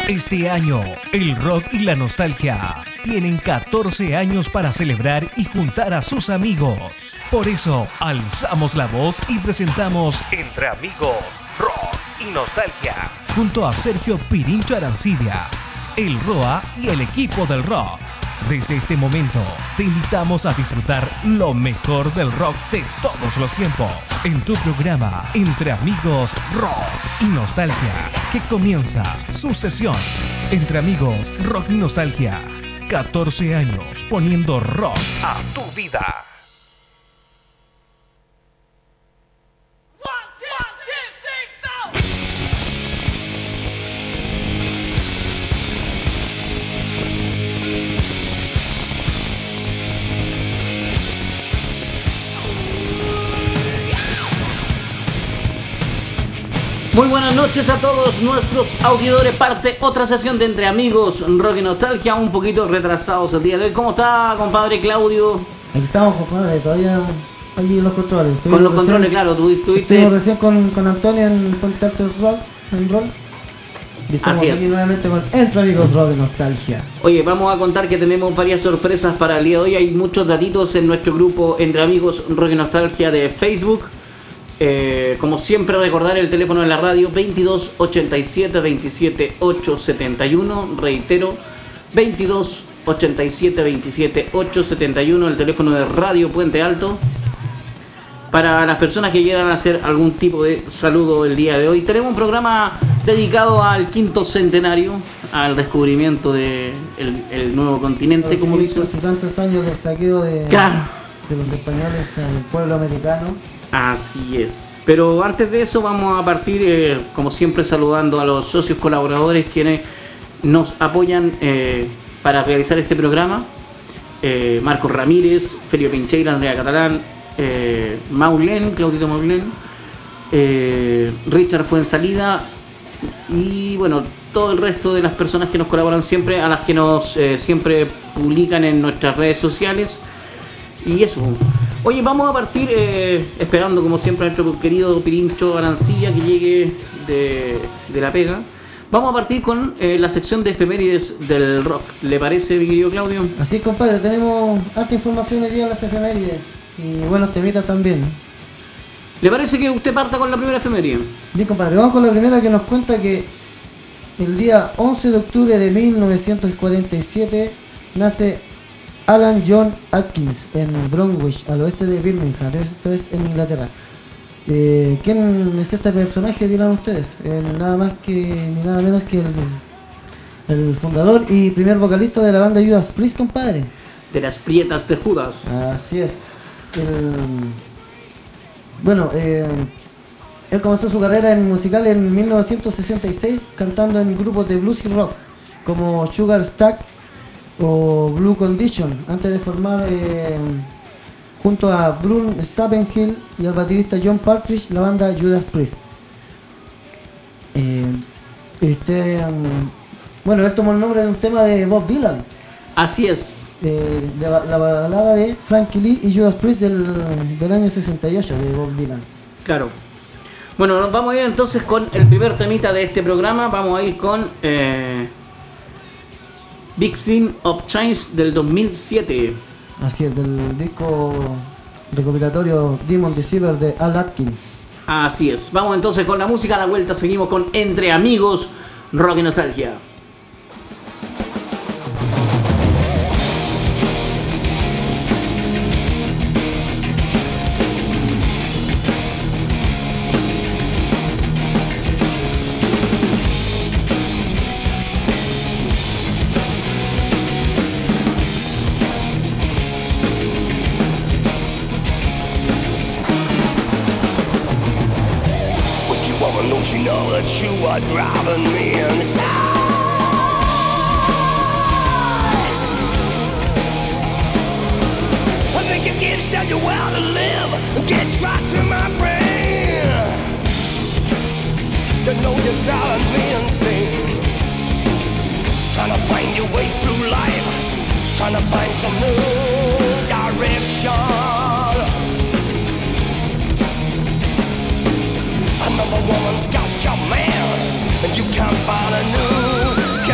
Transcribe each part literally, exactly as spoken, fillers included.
Este año, el rock y la nostalgia tienen catorce años para celebrar y juntar a sus amigos. Por eso, alzamos la voz y presentamos Entre Amigos, Rock y Nostalgia, junto a Sergio Pirincho Arancibia, el R O A y el equipo del rock. Desde este momento, te invitamos a disfrutar lo mejor del rock de todos los tiempos, en tu programa Entre Amigos, Rock y Nostalgia, que comienza su sesión. Entre Amigos, Rock y Nostalgia, catorce años poniendo rock a tu vida. Muy buenas noches a todos nuestros auditores, parte otra sesión de Entre Amigos, Rock y Nostalgia, un poquito retrasados el día de hoy. ¿Cómo está, compadre Claudio? Aquí estamos, compadre, todavía allí en los controles. Con los recién, controles, claro, tú estuviste... Estuvimos recién con, con Antonio en Contactos Rock, en Roll. Y estamos Así aquí es. nuevamente con Entre Amigos, Rock y Nostalgia. Oye, vamos a contar que tenemos varias sorpresas para el día de hoy. Hay muchos datitos en nuestro grupo Entre Amigos, Rock y Nostalgia de Facebook. Eh, como siempre, recordar el teléfono de la radio veintidós ochenta y siete veintisiete ochocientos setenta y uno. Reitero, veintidós ochenta y siete veintisiete ochocientos setenta y uno, el teléfono de Radio Puente Alto. Para las personas que quieran hacer algún tipo de saludo el día de hoy, tenemos un programa dedicado al quinto centenario, al descubrimiento del de el nuevo continente, Los como dicen. tantos años del saqueo de, Claro. de los españoles en el pueblo americano. Así es. Pero antes de eso vamos a partir, eh, como siempre, saludando a los socios colaboradores quienes nos apoyan eh, para realizar este programa. Eh, Marcos Ramírez, Felio Pincheira, Andrea Catalán, eh, Maulén, Claudito Maulén, eh, Richard Fuensalida y bueno, todo el resto de las personas que nos colaboran siempre, a las que nos eh, siempre publican en nuestras redes sociales. Y eso. Oye, vamos a partir eh, esperando como siempre a nuestro querido Pirincho Arancilla que llegue de, de la pega. Vamos a partir con eh, la sección de efemérides del rock. ¿Le parece, mi querido Claudio? Así es, compadre, tenemos harta información hoy día de las efemérides y buenos temitas también. ¿Le parece que usted parta con la primera efeméride? Bien, compadre, vamos con la primera, que nos cuenta que el día once de octubre de mil novecientos cuarenta y siete nace Alan John Atkins en Bromwich, al oeste de Birmingham, esto es en Inglaterra. Eh, ¿Quién es este personaje, dirán ustedes? Eh, nada más que ni nada menos que el, el fundador y primer vocalista de la banda Judas Priest, compadre. De las Prietas de Judas. Así es. El, bueno, eh, él comenzó su carrera en musical en mil novecientos sesenta y seis cantando en grupos de blues y rock como Sugar Stack o Blue Condition, antes de formar eh, junto a Brun Stabenhill y al baterista John Partridge la banda Judas Priest. Eh, este, um, bueno, él tomó el nombre de un tema de Bob Dylan. Así es. Eh, de la balada de Frankie Lee y Judas Priest del, del año sesenta y ocho de Bob Dylan. Claro. Bueno, nos vamos a ir entonces con el primer temita de este programa. Vamos a ir con... Eh, Big Thing of Change del dos mil siete. Así es, del disco recopilatorio Demon Deceiver de Al Atkins. Así es. Vamos entonces con la música. A la vuelta seguimos con Entre Amigos, Rock y Nostalgia. You know that you are driving me inside. I think you can't tell you how to live and get right to my brain. You know you're driving me insane. Trying to find your way through life, trying to find some new direction. Another woman's got your man, and you can't find a new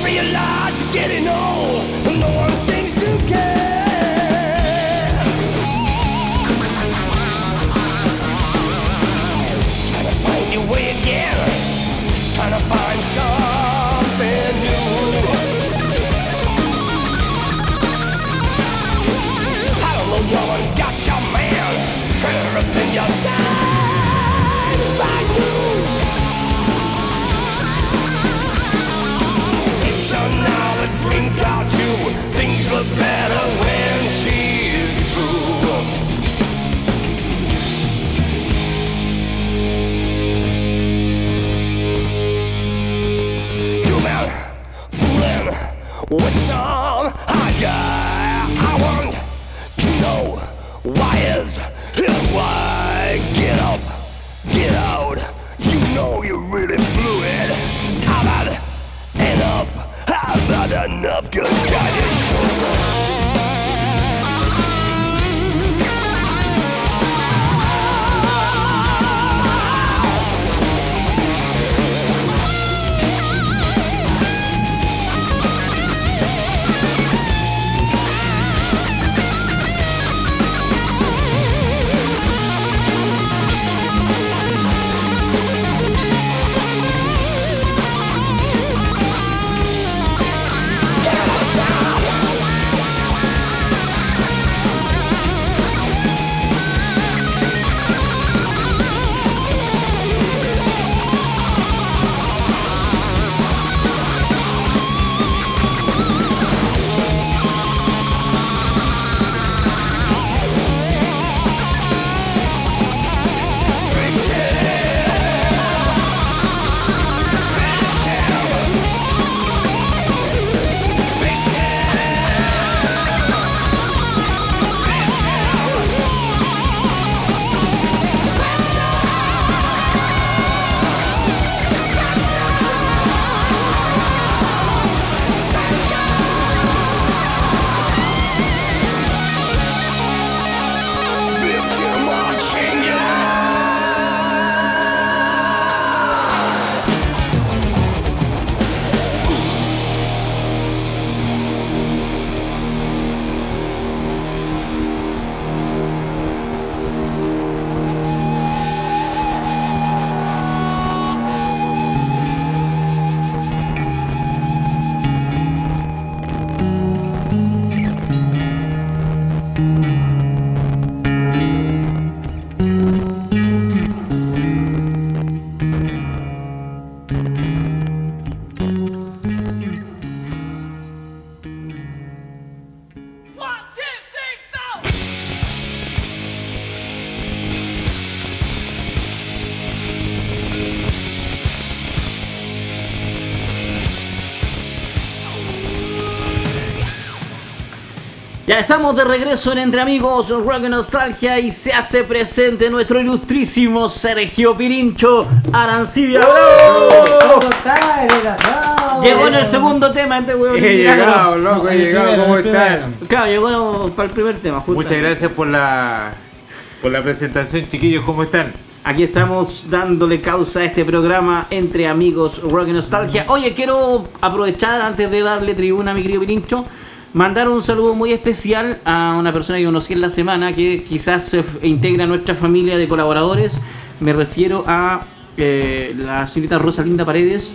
realize you're getting old, and no one seems to care. Trying to find your way again, trying to find something new. I don't know, no one's got your man, everything you say is bad news. Take some now and drink out too. Things look better when she's through. You man fooling with some high guy. I want to know why is it why? Get up, get out. You know you really blew it. I've had enough, I've had enough. Good God, you sure. Ya estamos de regreso en Entre Amigos Rock y Nostalgia y se hace presente nuestro ilustrísimo Sergio Pirincho Arancibia. ¿Cómo está, desgraciado? Llegó en el segundo tema este weón. He llegado, loco, No, he el llegado, primero, ¿cómo el están? Claro, llegó para el primer tema. Justo. Muchas gracias por la por la presentación, chiquillos, ¿cómo están? Aquí estamos dándole causa a este programa Entre Amigos Rock y Nostalgia. Oye, quiero aprovechar antes de darle tribuna a mi querido Pirincho, mandar un saludo muy especial a una persona que conocí en la semana que quizás se integra a nuestra familia de colaboradores. Me refiero a eh, la señorita Rosalinda Paredes.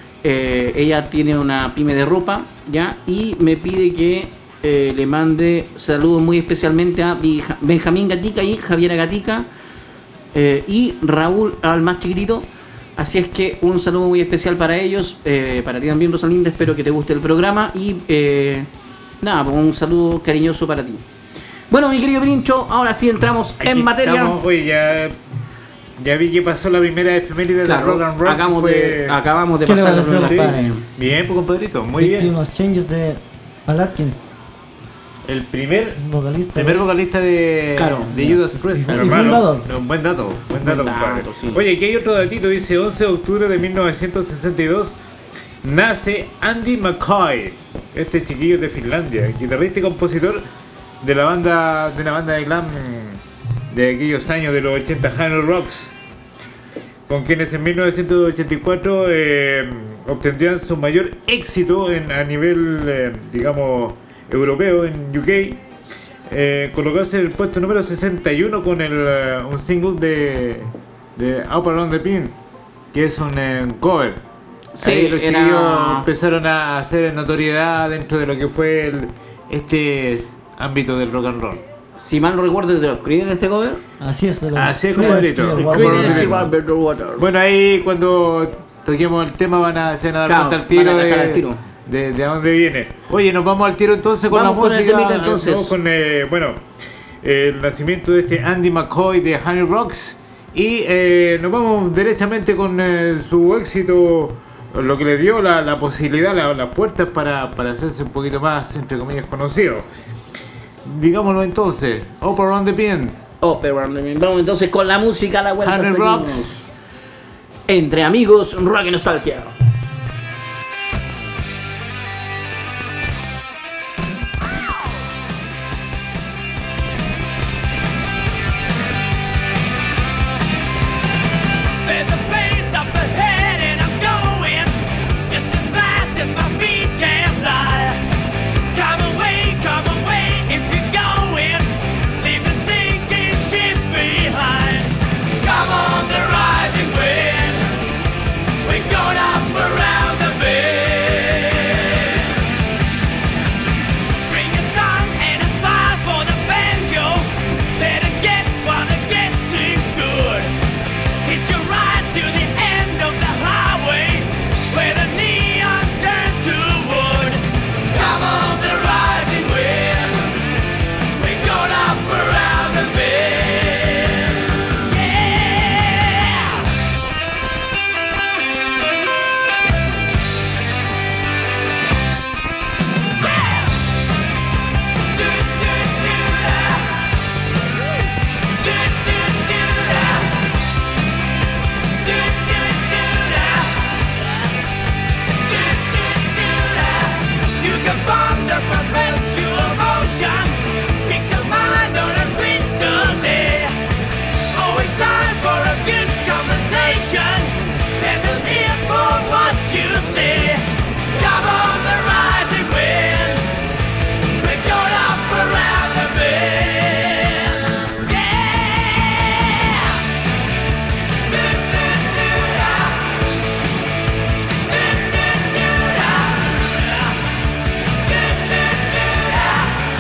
Eh, ella tiene una pyme de ropa, ¿ya? Y me pide que eh, le mande saludos muy especialmente a Benjamín Gatica y Javiera Gatica eh, y Raúl, al más chiquitito. Así es que un saludo muy especial para ellos, eh, para ti también, Rosalinda. Espero que te guste el programa y eh, nada, pues un saludo cariñoso para ti. Bueno, mi querido Pirincho, ahora sí entramos Aquí en materia. estamos, oye, ya, ya vi que pasó la primera efeméride Claro, de Rock and Roll. acabamos, fue... de, acabamos de ¿Qué le pasar va a la hacer, primera- padre? Bien, pues compadrito, muy bien. Últimos changes de Al Atkins, El primer, vocalista. primer de- vocalista de, Claro. de Judas Priest, Y hermano. fundador. No, buen dato, buen dato, Buen compadre. dato, sí. Oye, aquí hay otro datito, dice once de octubre de mil novecientos sesenta y dos. Nace Andy McCoy, este chiquillo de Finlandia, guitarrista y compositor de la banda, de una banda de glam de aquellos años de los ochenta, Hano Rocks, con quienes en mil novecientos ochenta y cuatro eh, obtendrían su mayor éxito en, a nivel, eh, digamos, europeo en U K, eh, colocarse en el puesto número sesenta y uno con el, uh, un single de, de Up Around the Pin, que es un eh, cover. Sí, ahí los era... chiquillos empezaron a hacer notoriedad dentro de lo que fue el, este ámbito del rock and roll. Si mal no recuerdo, ¿de los Creedence este cover? Así es, de los Así es, Creedence compadrito. Clearwater Water. Bueno, ahí cuando toquemos el tema van a, se van a dar Claro, cuenta al tiro, van a de, cachar al tiro. De, de a dónde viene. Oye, nos vamos al tiro entonces con Vamos la con el música. temita, entonces. Vamos con, eh, bueno, el nacimiento de este Andy McCoy de Honey Rocks. Y eh, nos vamos derechamente con eh, su éxito, lo que le dio la, la posibilidad, la- las puertas para, para hacerse un poquito más, entre comillas, conocido. Digámoslo entonces, Up Around the Pin. Oh, pero vamos entonces con la música a la vuelta. Honey seguimos. Rocks. Entre amigos, rock y nostalgia. There's a place up ahead and I'm going just as fast as my feet can fly. Come away, come away if you're going. Leave the sinking ship behind. Come on the rising wind. We're going up around the bend. Bring a song and a smile for the banjo. Let it get while the getting's good. Hitch a ride to the end of the highway where the neons turn to wood. Come on the rising wind. We're going up around the bend. Yeah. Yeah. Do do do da. Do do do da. Do do do da. Do do do da. You can bond a perpetual motion. Fix your mind on a crystal day. Always time for a good conversation. There's an ear for what you say. Come on the rising wind. We're going up around the bend. Yeah. Do do do da. Do do do da. Do do do da.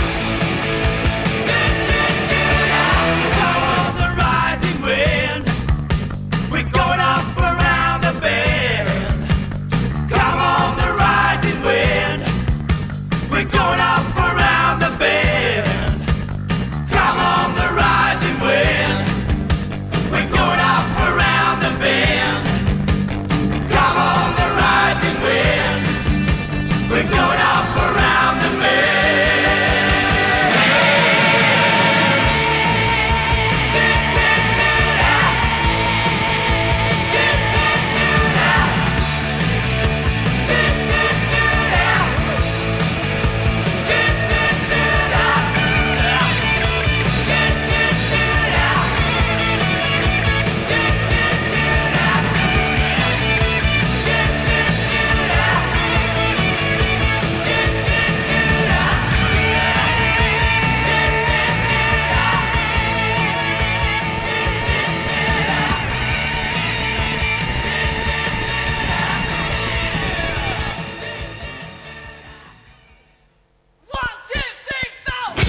Do do do da. Come on the rising wind. We're going up around the bend. Come on the rising wind. We're going up around the bend. Come on the rising wind. We're going up around the bend. Come on the rising wind. We're going up around the bend. Do do do da. Do do do da. Do do do da. Do do do da. Do do do da. Do do do da. Do do do da. Do do do da. One, two, three, four.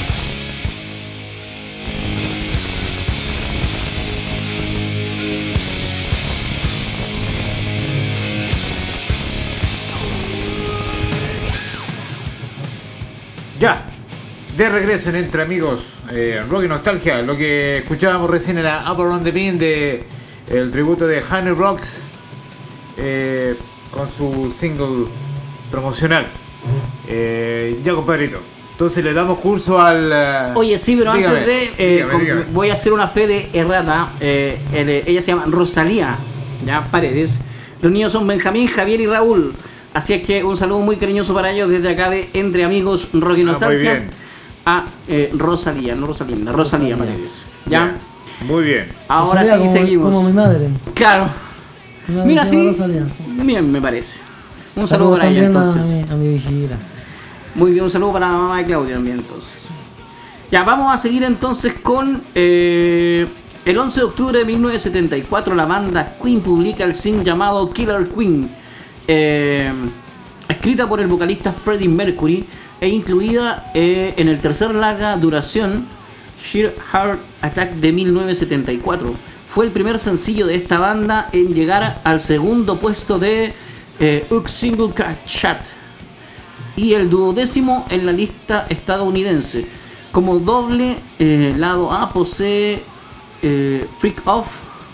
Ya, de regreso en Entre Amigos, eh, Rock y Nostalgia. Lo que escuchábamos recién era Up Around the Pin de el tributo de Honey Rocks, eh, con su single promocional. Eh, ya, compadrito. Entonces le damos curso al. eh, Oye, sí, pero dígame, antes de. eh, dígame, con- dígame. Voy a hacer una fe de errata. Eh, el- eh, ella se llama Rosalía, ya, Paredes. Los niños son Benjamín, Javier y Raúl. Así es que un saludo muy cariñoso para ellos desde acá de Entre Amigos, Rock y Ah, muy Nostalgia. bien. A eh, Rosalía, no Rosalinda, Rosalía Rosalía. Paredes. ¿Ya? Muy bien. Ahora Rosalía, sí como, seguimos. Como mi madre. Claro. Una Mira, mención sí. a Rosa Alianza. Bien, me parece. Un saludo para ella, también a, entonces. mi, a mi vigila. Muy bien, un saludo para la mamá de Claudia también, entonces. Ya, vamos a seguir entonces con... Eh, el once de octubre de mil novecientos setenta y cuatro la banda Queen publica el single llamado Killer Queen, eh, escrita por el vocalista Freddie Mercury e incluida eh, en el tercer larga duración Sheer Heart Attack de mil novecientos setenta y cuatro. Fue el primer sencillo de esta banda en llegar al segundo puesto de eh, U K Single Chart y el duodécimo en la lista estadounidense. Como doble eh, lado A posee eh, Freak Off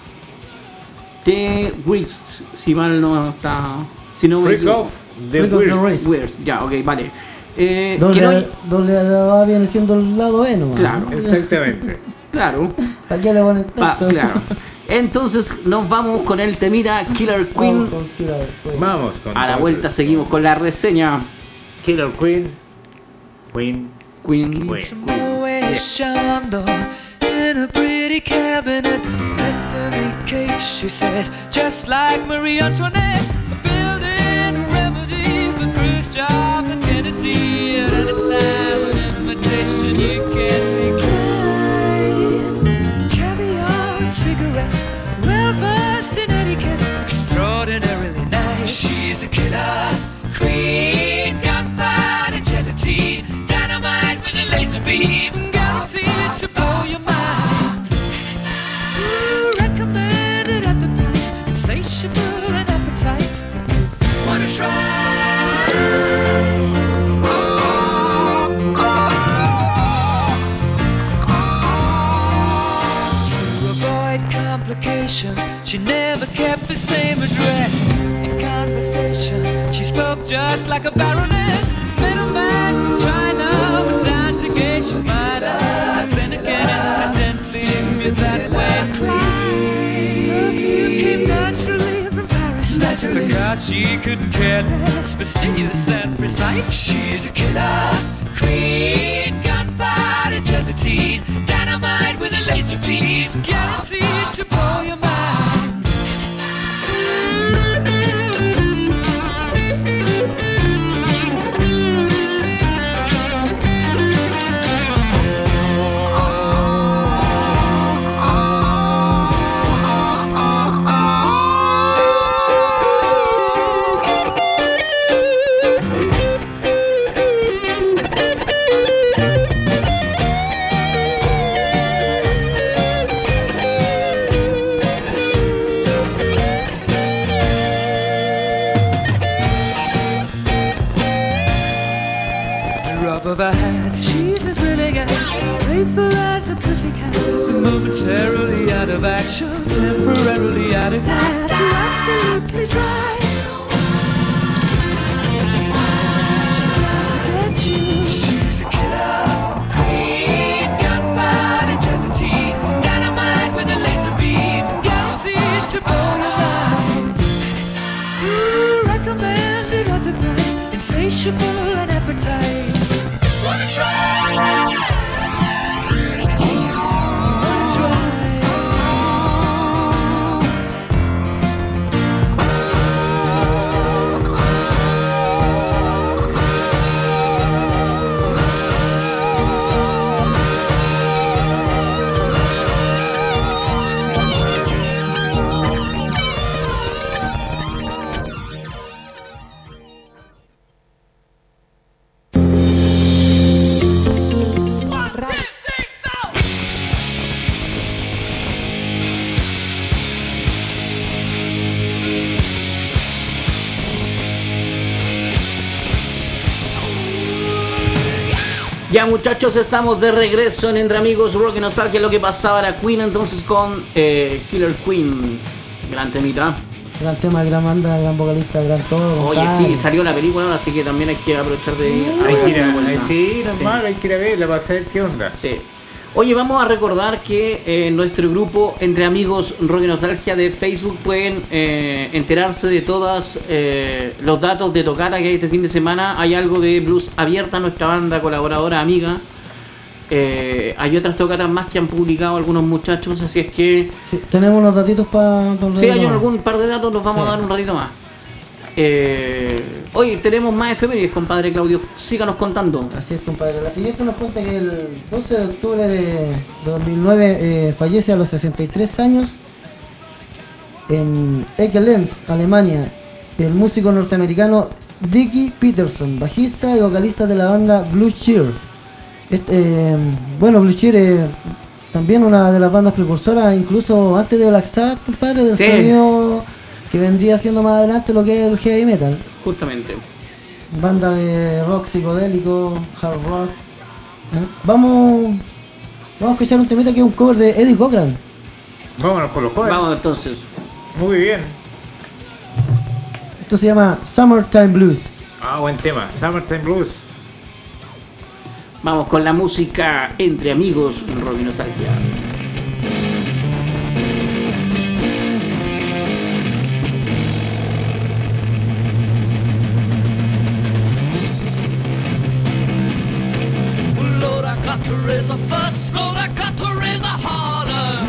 The Wrist, si mal no está, si no me Freak equivoco. Off The Freak of the Worst. Race. Weird, ya, ok, vale. Eh, que Doble, no- doble A viene siendo el lado E nomás. Claro. Exactamente. claro, ¿Para qué le ponen va, tanto? claro. Entonces nos vamos con el temita Killer Queen. Vamos con Killer Queen. Vamos con A la todo. vuelta seguimos con la reseña. Killer Queen. Queen. Queen. Queen. Chandor in a pretty cabinet, Bethany cake, she says, just like Marie Antoinette, building a remedy for Khrushchev and Kennedy. At any time, an invitation you can't decline. Caviar and cigarettes, well versed in etiquette, extraordinarily nice. She's a killer queen, gunpowder, gelatine, dynamite with a laser beam, guaranteed to blow your mind. Ooh, recommended at the price, insatiable and appetite. Wanna try? To avoid complications, she never kept the same address. In conversation, she spoke just like a baroness. Middleman from China went down to gauge your mind. I clinic and incidentally knew that way. Perfume came naturally from Paris, naturally, because she couldn't care less, fastidious and precise. She's a killer queen, gunpowder, gelatine, dynamite with a laser beam, guaranteed to blow your mind. Drop of a hat, she's as willing as playful as the pussycat. Momentarily out of action, temporarily out of gas, so absolutely dry. She's out to get you. She's a killer queen, gunpowder, gelatine, dynamite with a laser beam, guaranteed to blow your mind. Ooh, recommended at the price, insatiable and appetite. Wanna try? Wanna try? Ya muchachos, estamos de regreso en Entre Amigos Rock y Nostalgia. Lo que pasaba la Queen entonces con eh, Killer Queen. Gran temita. Gran tema, gran banda, gran vocalista, gran todo. Oye, compadre. sí, salió la película ahora, así que también hay que aprovechar de ir Hay que ir a, vuelta. hay, sí, Sí. normal, hay que ir a verla para saber qué onda. Sí. Oye, vamos a recordar que eh, en nuestro grupo Entre Amigos Rock y Nostalgia de Facebook pueden eh, enterarse de todos eh, los datos de tocata que hay este fin de semana. Hay algo de Blues Abierta, nuestra banda colaboradora amiga. Eh, hay otras tocatas más que han publicado algunos muchachos, así es que Sí, tenemos unos datitos para... si hay algún par de datos los vamos Sí. a dar un ratito más. Eh, hoy tenemos más efemérides, compadre Claudio, síganos contando. Así es, compadre. La siguiente nos cuenta que el doce de octubre de dos mil nueve eh, fallece a los sesenta y tres años en Ekelenz, Alemania, el músico norteamericano Dickie Peterson, bajista y vocalista de la banda Blue Cheer. Este, eh, bueno, Blue Cheer es también una de las bandas precursoras, incluso antes de Black Sabbath, compadre, del Sí. sonido que vendría siendo más adelante lo que es el heavy metal. Justamente. Banda de rock psicodélico, hard rock. ¿Eh? Vamos, vamos a escuchar un temita que es un cover de Eddie Cochran. Vámonos con los covers. Vamos entonces. Muy bien. Esto se llama Summertime Blues. Ah, buen tema. Summertime Blues. Vamos con la música entre amigos, Rock y Nostalgia. Lord, I got to raise a fuss. Lord, I got to raise a holler.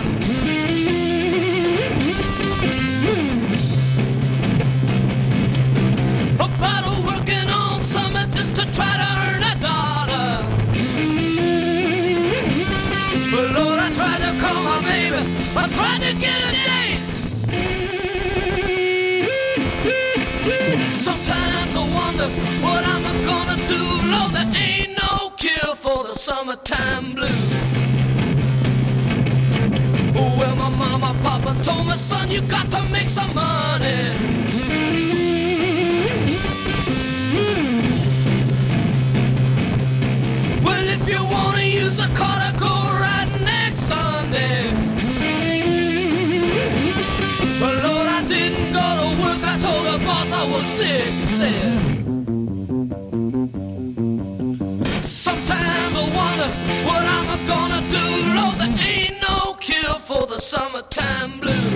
About a working on something just to try to earn a dollar. But Lord, I tried to call my baby. I tried to get a date. Sometimes I wonder what I'm gonna do. Lord, there ain't no cure for the summertime blues. Well, my mama, papa told me, son, you got to make some money. Well, if you wanna use a car to go right next Sunday. But Lord, I didn't go to work. I told the boss I was sick. He said, sometimes I wonder what I'm gonna do. Lord, there ain't no cure for the summertime blues.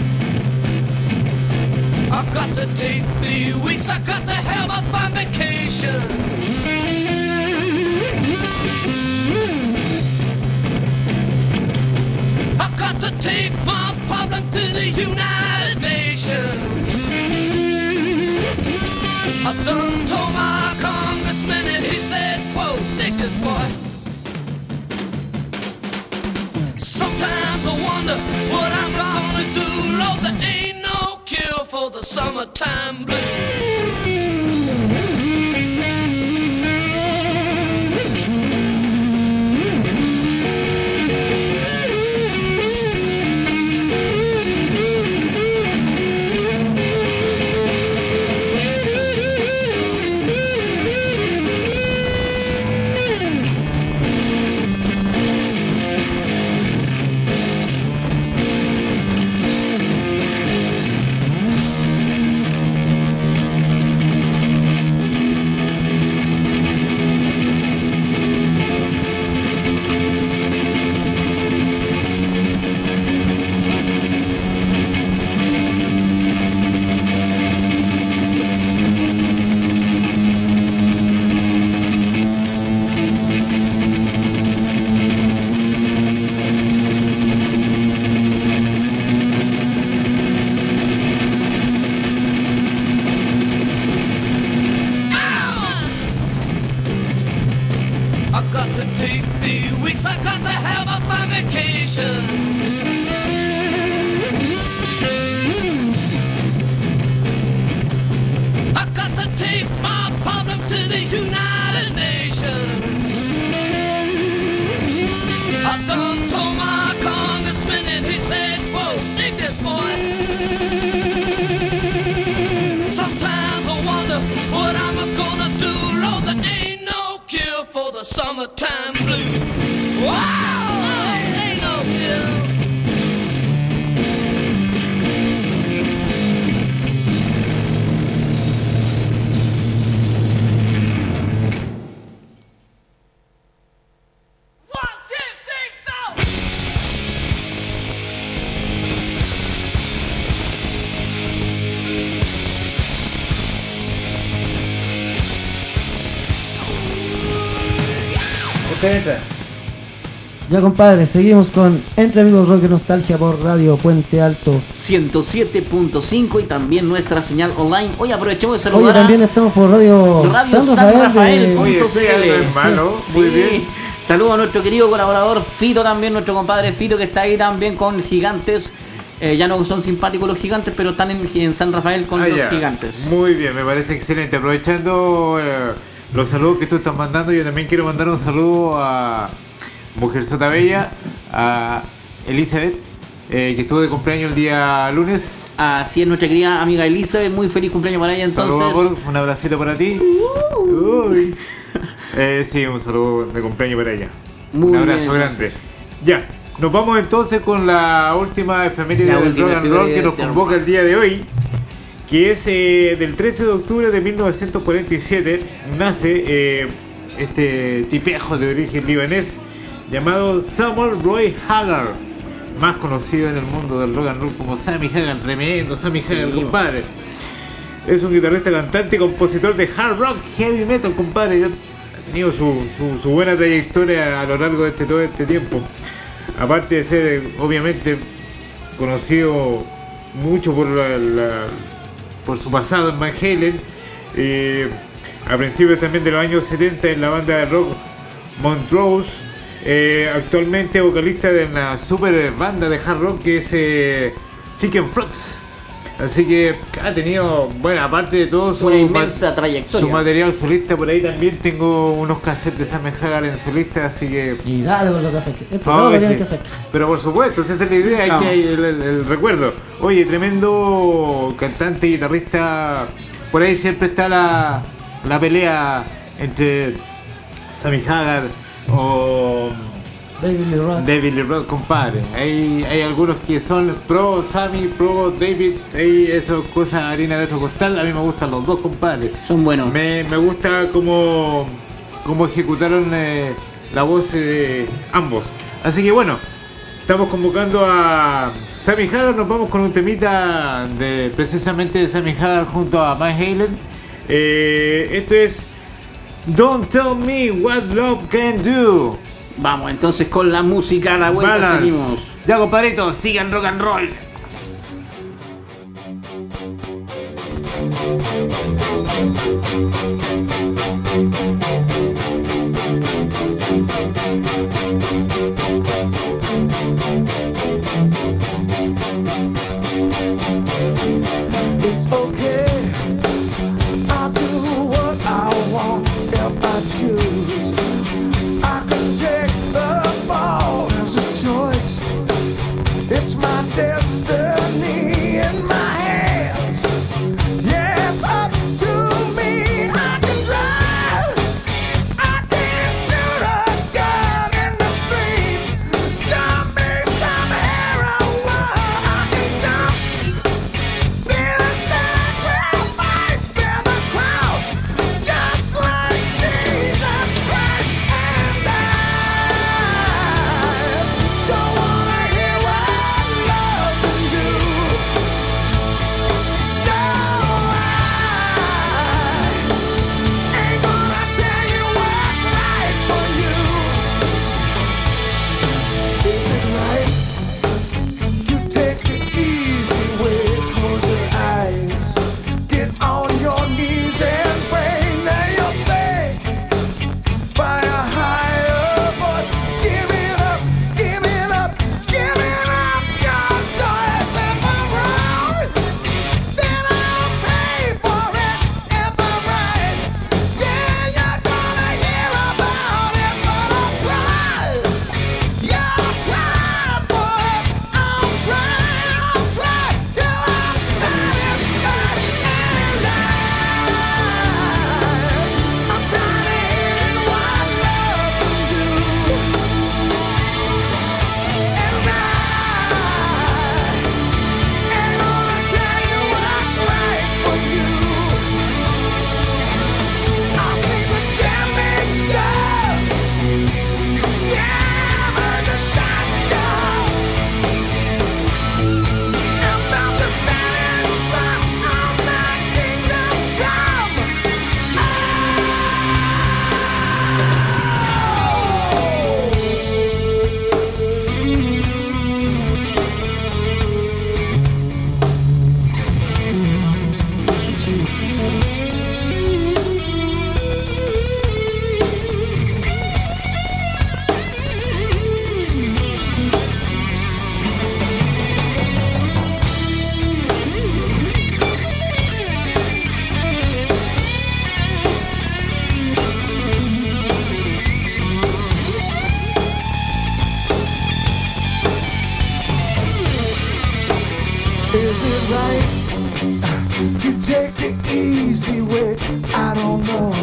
I got to take three weeks. I got to have up on vacation. I got to take my problem to the United Nations. I done told my congressman and he said, quote, Nick this boy. Sometimes I wonder what I'm gonna do. Lord, there ain't no cure for the summertime blues. I got to take the weeks, I got to have up my vacation. I got to take my problem to the United Nations. I done told my congressman and he said, whoa, dig this boy. Sometimes I wonder what I'm gonna do. Lord, there ain't no cure for the summertime blues. Wow, there ain't no cure. One, two, three, go! Esta entra. Ya compadre, seguimos con Entre Amigos Rock y Nostalgia por Radio Puente Alto. ciento siete punto cinco y también nuestra señal online. Hoy aprovechemos de saludar Oye, también estamos por Radio, a Radio San San Rafael. Rafael. de- Oye, punto sí, C L. algo es malo. Sí. Muy bien. Saludos a nuestro querido colaborador Fito también, nuestro compadre Fito que está ahí también con Gigantes. Eh, ya no son simpáticos los gigantes, pero están en, en San Rafael con Ah, los ya. gigantes. Muy bien, me parece excelente. Aprovechando eh, los saludos que tú estás mandando, yo también quiero mandar un saludo a Mujer Sota Bella, a Elizabeth, eh, que estuvo de cumpleaños el día lunes. Así es, nuestra querida amiga Elizabeth, muy feliz cumpleaños para ella Saludos, entonces. amor, un abracito para ti. Uy. Eh, sí, un saludo de cumpleaños para ella. Muy un abrazo bien, grande. Ya, nos vamos entonces con la última efeméride La del última rock and roll que efeméride nos del convoca rock. el día de hoy, que es eh, del trece de octubre de mil novecientos cuarenta y siete. Nace eh, este tipejo de origen libanés llamado Samuel Roy Haggard, más conocido en el mundo del rock and roll como Sammy Hagar. Tremendo Sammy Hagar, compadre. Es un guitarrista, cantante y compositor de hard rock, heavy metal, compadre. Ha tenido su, su, su buena trayectoria a lo largo de este, todo este tiempo. Aparte de ser, obviamente, conocido mucho por, la, la- por su pasado en Van Halen, eh, a principios también de los años setenta en la banda de rock Montrose, eh, actualmente vocalista de una super banda de hard rock que es eh, Chicken Fruits. Así que ha tenido, bueno, aparte de todo su, Una inmensa ma- trayectoria. su material solista, por ahí también tengo unos cassettes de Sammy Hagar en solista, así que... Y dale con lo que haces. Esto No, no lo que tienes sí. que hacer. Pero por supuesto, esa es la idea, hay No. que hay el, el- el recuerdo. Oye, tremendo cantante y guitarrista. Por ahí siempre está la, la pelea entre Sammy Hagar o David Lee Roth. David Lee Roth, compadre. Hay, hay algunos que son pro Sammy, pro David, hay esas cosas harina de otro costal. A mí me gustan los dos, compadre. Son buenos. Me, me gusta cómo, cómo ejecutaron eh, la voz de ambos. Así que bueno, estamos convocando a Sammy Hagar. Nos vamos con un temita de precisamente de Sammy Hagar junto a Van Halen. Eh, esto es Don't Tell Me What Love Can Do. Vamos entonces con la música, a la vuelta Balance. seguimos. Ya, compadrito, sigan rock and roll. It's okay. I'll do what I want if I choose. I can take the fall as a choice. It's my destiny.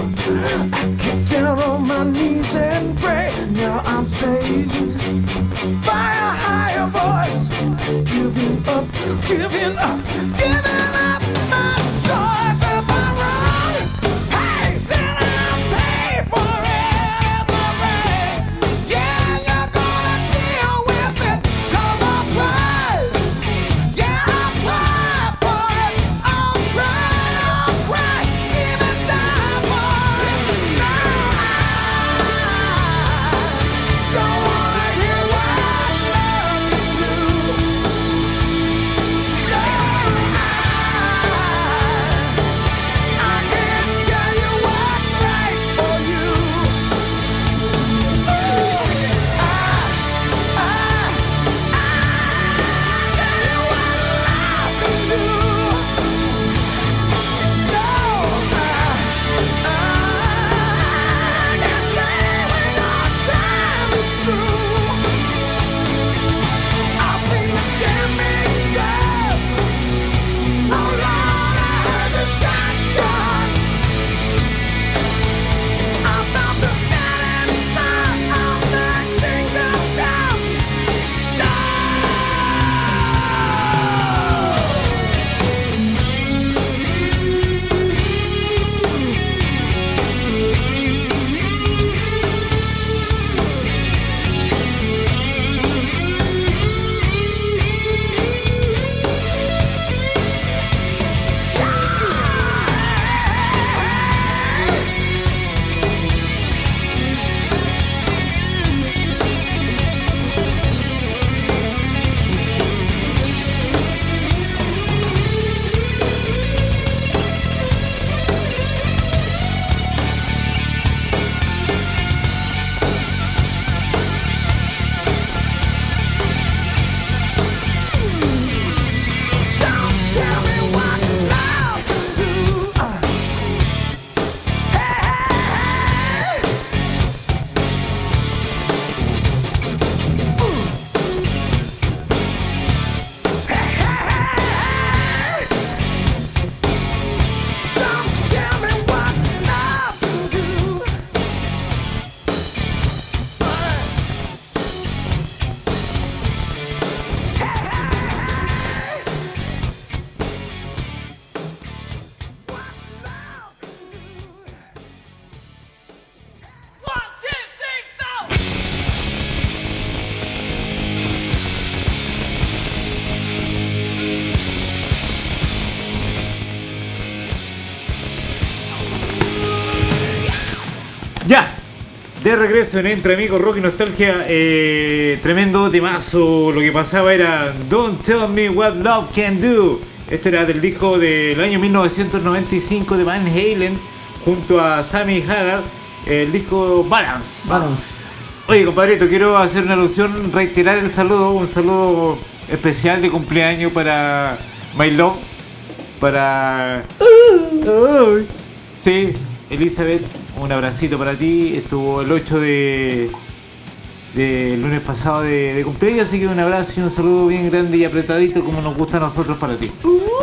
Get down on my knees and pray. Now I'm saved by a higher voice. Giving up, giving up, giving up my choice. If I'm wrong, hey, then I'll pay for it. Yeah, you're gonna deal with it, 'cause I'll try. Yeah, I'll try for it. I'll try, I'll cry, even die for it. Now I don't wanna hear what love can do. Yeah, I, I can't tell you what's right for you. Oh, I, I, I tell you what love can do. No, I, I can't say when our time is through. I'll see the damage done. Oh Lord, I heard the shotgun. I felt the setting sun of the kingdom come. No! Don't tell me what love can do. Hey, don't tell me what love can do. One, two, three, four. Ya, de regreso en Entre Amigos Rock y Nostalgia. eh, Tremendo temazo. Lo que pasaba era Don't Tell Me What Love Can Do. Esto era del disco del año mil novecientos noventa y cinco de Van Halen junto a Sammy Hagar, el disco Balance. Balance. Oye, compadrito, quiero hacer una alusión, reiterar el saludo, un saludo especial de cumpleaños para My Love, para... Sí, Elizabeth, un abracito para ti. Estuvo el ocho de... del lunes pasado de, de cumpleaños, así que un abrazo y un saludo bien grande y apretadito como nos gusta a nosotros para ti.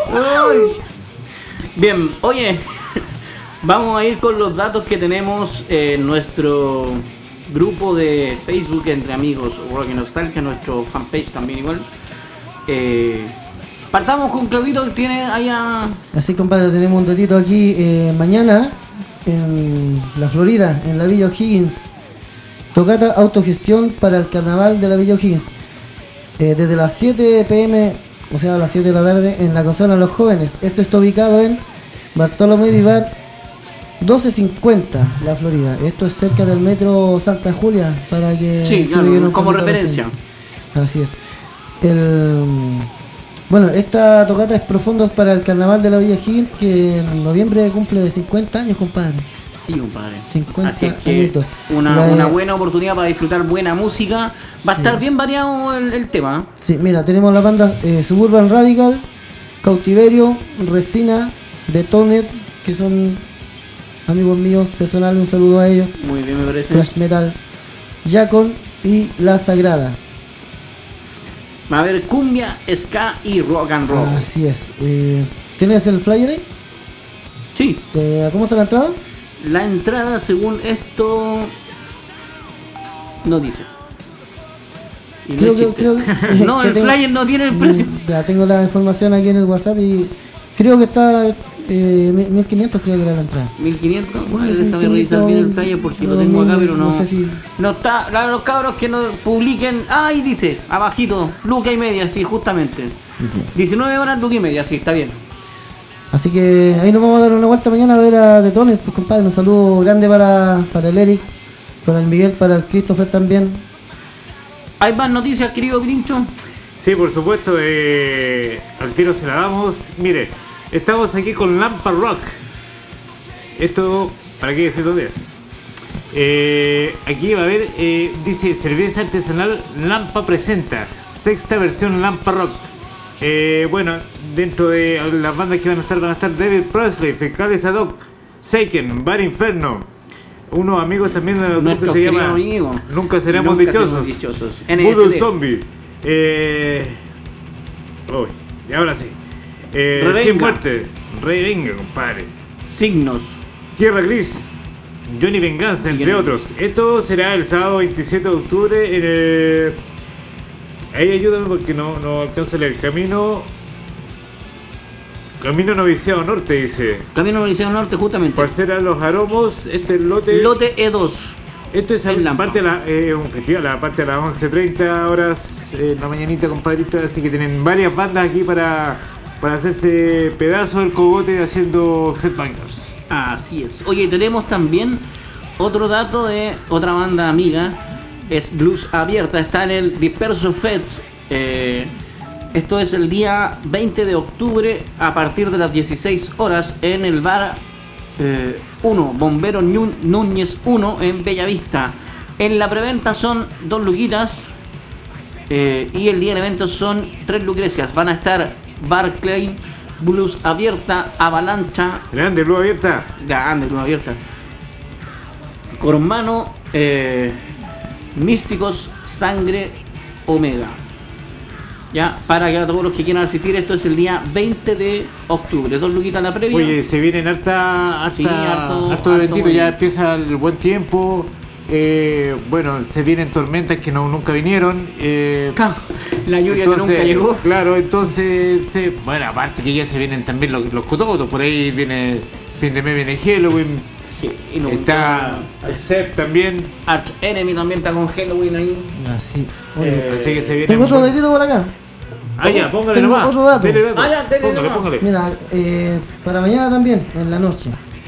Bien, oye, vamos a ir con los datos que tenemos en nuestro grupo de Facebook Entre Amigos Rock y Nostalgia, nuestro fanpage también igual. Eh, partamos con Claudito, que tiene allá... Así, compadre, tenemos un datito aquí. eh, mañana en la Florida, en la Villa O'Higgins, tocata autogestión para el carnaval de la Villa O'Higgins, eh, desde las siete pm, o sea a las siete de la tarde, en la consola Los Jóvenes. Esto está ubicado en Bartolomé Vivar doce cincuenta, La Florida. Esto es cerca del metro Santa Julia, para que Sí, se claro, ubiquen un como poquito referencia. recién. Así es. El, bueno, esta tocata es profundos para el carnaval de la Villa O'Higgins, que en noviembre cumple de cincuenta años, compadre. Sí, compadre. cincuenta Así es que añitos. una, La- una buena oportunidad para disfrutar buena música. Va a Sí. estar bien variado el, el tema. Sí, mira, tenemos la banda eh, Suburban Radical, Cautiverio, Resina, Detonet, que son amigos míos personales, un saludo a ellos. Muy bien, me parece. Thrash Metal, Jacon y La Sagrada. Va a haber cumbia, ska y rock and roll. Así es. Eh, ¿Tienes el flyer ahí? Sí, Eh, ¿Cómo está la entrada? la entrada, según esto, no dice. Y no Creo es que, chiste. creo que- no, que el tengo- flyer no tiene el precio. Mm, Ya tengo la información aquí en el WhatsApp y creo que está eh, mil quinientos, creo que era la entrada. mil quinientos, bueno, mil déjame revisar bien el flyer porque lo tengo acá, pero no. No sé si. No está, la- los cabros que no publiquen. Ahí dice, abajito, luca y media, sí, justamente. diecinueve horas, luca y media, sí, está bien. Así que ahí nos vamos a dar una vuelta mañana a ver a Detones, pues compadre. Un saludo grande para, para el Eric, para el Miguel, para el Christopher también. ¿Hay más noticias, querido Pirincho? Sí, por supuesto, eh, al tiro se la damos. Mire, estamos aquí con Lampa Rock. Esto, ¿para qué decir dónde es? Eh, aquí va a haber, eh, dice, cerveza artesanal Lampa presenta, sexta versión Lampa Rock. Eh, bueno, dentro de las bandas que van a estar, van a estar David Presley, Fiscales Ad Hoc, Shaken, Bar Inferno. Unos amigos también de nosotros que Nuestros se llama queridos amigos. Nunca Seremos Nunca Dichosos. Seremos Dichosos. Voodoo N S D. Zombie. Eh... Uy, y ahora sí. Eh, Revenga. Cien Muertes. Revenga, compadre. Signos. Tierra Gris. Johnny Venganza, entre Johnny. otros. Esto será el sábado veintisiete de octubre en el... Ahí ayúdame porque no, no alcanzo a leer. Camino... Camino Noviciado Norte, dice. Camino al Liceo Norte, justamente. Parcela Los Aromos, este es el lote... Lote E dos. Esto es en la Lampa. parte de la, eh, un festival, aparte de las once treinta horas eh, en la mañanita, compadrito. Así que tienen varias bandas aquí para, para hacerse pedazos del cogote haciendo headbangers. Así es. Oye, tenemos también otro dato de otra banda amiga. Es Blues Abierta. Está en el Disperso Fest. Eh, esto es el día veinte de octubre a partir de las dieciséis horas en el bar eh, uno, Bombero Ñu- Núñez uno en Bellavista. En la preventa son dos luquitas eh, y el día del evento son tres lucrecias. Van a estar Barclay, Blues Abierta, Avalancha, Grande, luz abierta. grande, Blues Abierta, Cormano, eh, Místicos, Sangre, Omega. Ya, para que a todos los que quieran asistir, esto es el día veinte de octubre. Dos luquitas la previa. Oye, se vienen harta, harta, Sí, harto- harto harto eventito, ya movimiento. empieza el buen tiempo. Eh, bueno, se vienen tormentas que no, nunca vinieron. Eh, Claro, la lluvia entonces, que nunca llegó. Claro, entonces, se- bueno, aparte que ya se vienen también los, los cotocotos. Por ahí viene, fin de mes viene Halloween. Y no, Está Sep también. Arch Enemy también está con Halloween ahí. Así. Oye, Eh, Así que se viene. tengo otro datito por acá. Ah, ya, póngale Tengo nomás. otro dato. Dele datos. Ah, ya, dele póngale, nomás. póngale. Mira, eh, para mañana también, en la noche.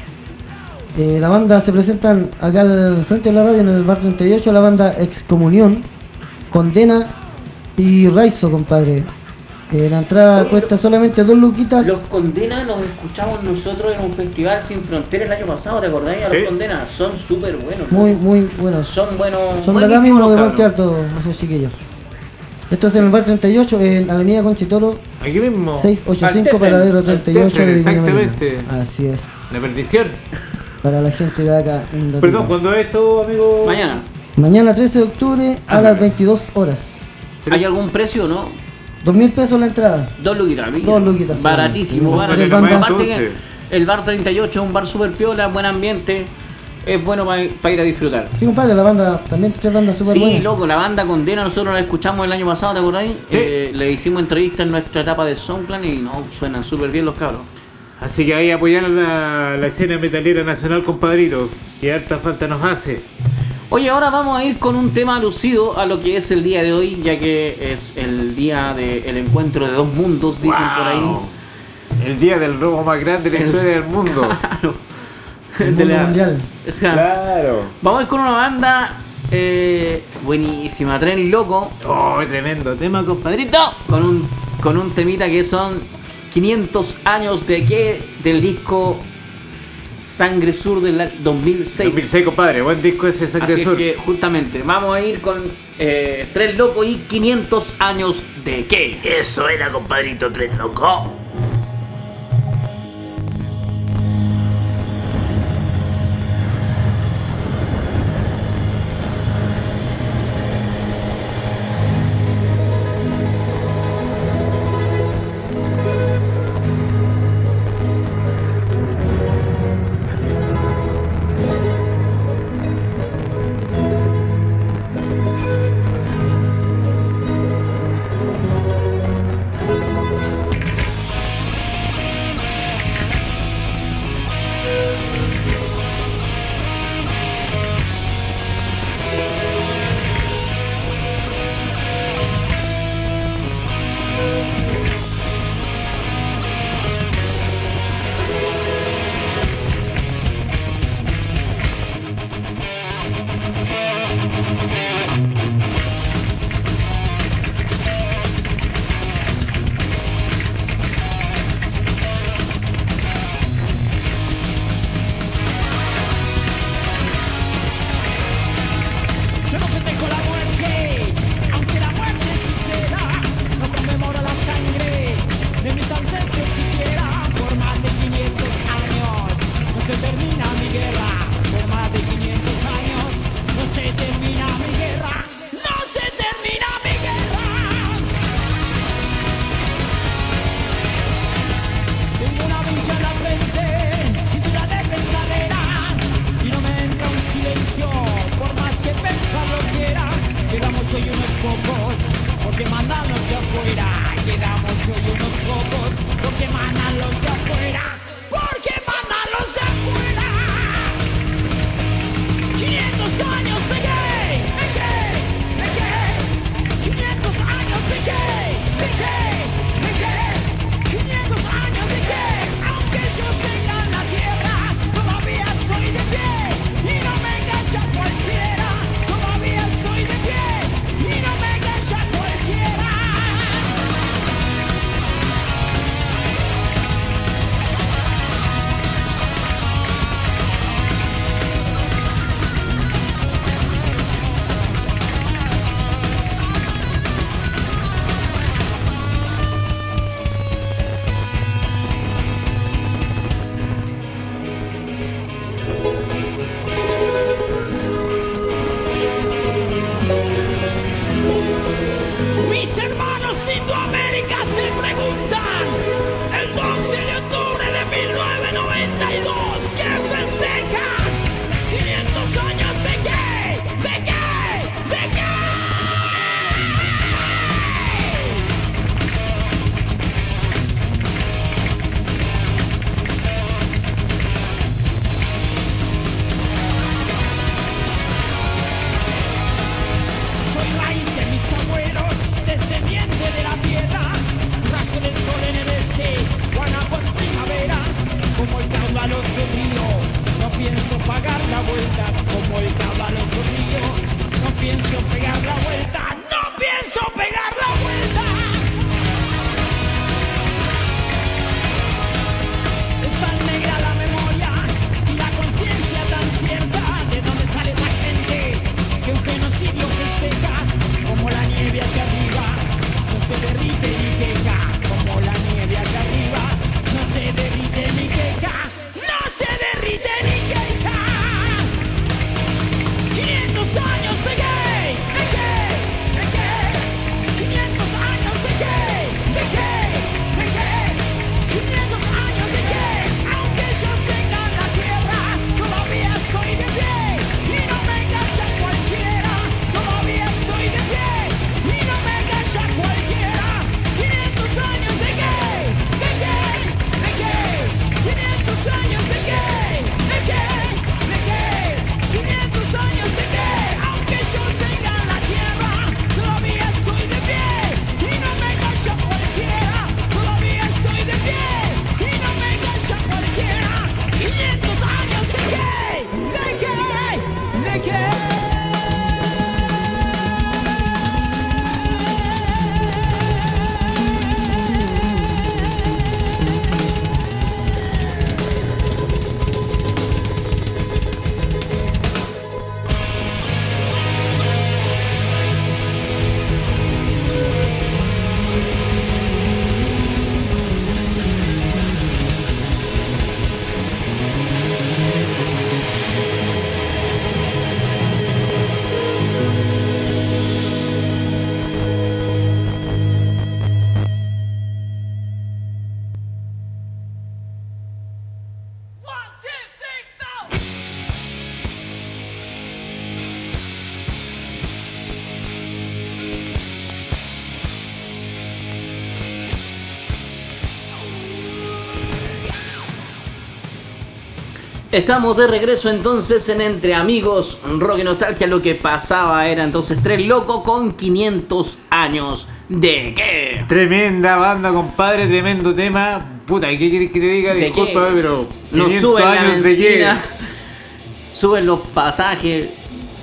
Eh, la banda se presentan acá al frente de la radio en el bar treinta y ocho, la banda Excomunión, Condena y Raizo, compadre. Eh, la entrada cuesta solamente dos luquitas. Los Condenas los escuchamos nosotros en un festival sin fronteras el año pasado, ¿te acordáis? A los Sí. Condenas son súper buenos. Muy, muy buenos. Son buenos. Son de acá buenísimos mismo de los Monte cabros. Alto, esos chiquillos. Esto es en el bar treinta y ocho, en Avenida Conchitoro, Aquí mismo. seiscientos ochenta y cinco, Al Tefen, paradero treinta y ocho Tefen, de Viña exactamente. Marina. Así es, La perdición. para la gente de acá. un datito. Perdón, ¿cuándo es esto, amigo? Mañana. Mañana trece de octubre a Ah, las ya. veintidós horas. ¿Hay algún precio o no? Dos mil pesos la entrada. Dos luquitas, mira. Dos luquitas, Baratísimo, sí. baratísimo. Tres bandas. Aparte que Entonces. el bar treinta y ocho es un bar super piola, buen ambiente. Es bueno para ir a disfrutar. Sí, compadre, la banda, también tres bandas súper Sí, buenas. loco, la banda Condena nosotros la escuchamos el año pasado, ¿te acordáis? Sí. Eh, le hicimos entrevistas en nuestra etapa de Soundclan y no, suenan súper bien los cabros. Así que ahí apoyar a la, la escena metalera nacional, compadrito. Que harta falta nos hace. Oye, ahora vamos a ir con un tema alucido a lo que es el día de hoy, ya que es el día del encuentro de dos mundos, dicen por ahí. Wow. El día del robo más grande de la El- historia del mundo. Claro. El De mundo la- mundial. o sea, Claro. vamos a ir con una banda eh, buenísima, Tren Loco, Oh, tremendo tema, compadrito. con un, con un temita que son quinientos años de qué, del disco Sangre Sur del dos mil seis. dos mil seis, compadre. Buen disco ese, Sangre Así es Sur. que justamente vamos a ir con eh, Tren Loco y quinientos años de qué. Eso era, compadrito, Tren Loco. Yo no festejo la muerte, aunque la muerte suceda. No conmemoro la sangre de mis ancestros siquiera. Por más de quinientos años no se termina mi guerra. Por más de quinientos años no se termina mi guerra. No se termina mi guerra. Tengo una vincha en la frente, cintura de pensadera, y no me entra un silencio, por más que pensarlo quiera. Quedamos hoy unos pocos, porque mandan los de afuera. Quedamos hoy unos pocos, porque mandan los de afuera. Porque mandan los de afuera. quinientos años de gay, de gay, de gay. quinientos años de gay, de gay, de gay. quinientos años de gay. Aunque ellos tengan la tierra, todavía soy de pie. Y no me engancha cualquiera. Todavía estoy de pie. Y no me engancha cualquiera. Mis hermanos Indoamérica se preguntan el doce de octubre de mil novecientos noventa y dos ¿qué festejan? quinientos años de gay, de gay, de gay. Soy raíz de mis abuelos, descendiente de la tierra, rayo del sol en el este, Guanajuato en primavera, como el caudaloso río, no pienso pagar la vuelta, como el caudaloso río, no pienso pegar la vuelta, no pienso pegar la vuelta. Es tan negra la memoria y la conciencia tan cierta, de dónde sale esa gente que un genocidio festeja, como la nieve hacia arriba, no se derrite ni queja, como la nieve hacia arriba, no se derrite ni queja, no se derrite ni queja. quinientos años de gay, de gay, de gay. quinientos años de gay, de gay, de gay. quinientos años de gay, aunque ellos tengan la tierra, todavía soy de pie. Y no me engancha cualquiera, todavía estoy de pie. Y no me engancha cualquiera. quinientos años de gay, de gay, de gay. quinientos años de gay, de gay, de gay. quinientos años de gay, aunque ellos tengan la tierra, todavía estoy de pie. Y no me engancha cualquiera, todavía estoy de pie. Y no me engancha cualquiera. quinientos años de gay, de gay, de gay. Estamos de regreso entonces en Entre Amigos, Rock y Nostalgia. Lo que pasaba era entonces Tres Locos con quinientos años de qué. Tremenda banda, compadre, tremendo tema. Puta, ¿qué quieres que te diga? ¿De Disculpa, qué? pero Nos quinientos suben la años de qué. benzina, suben los pasajes,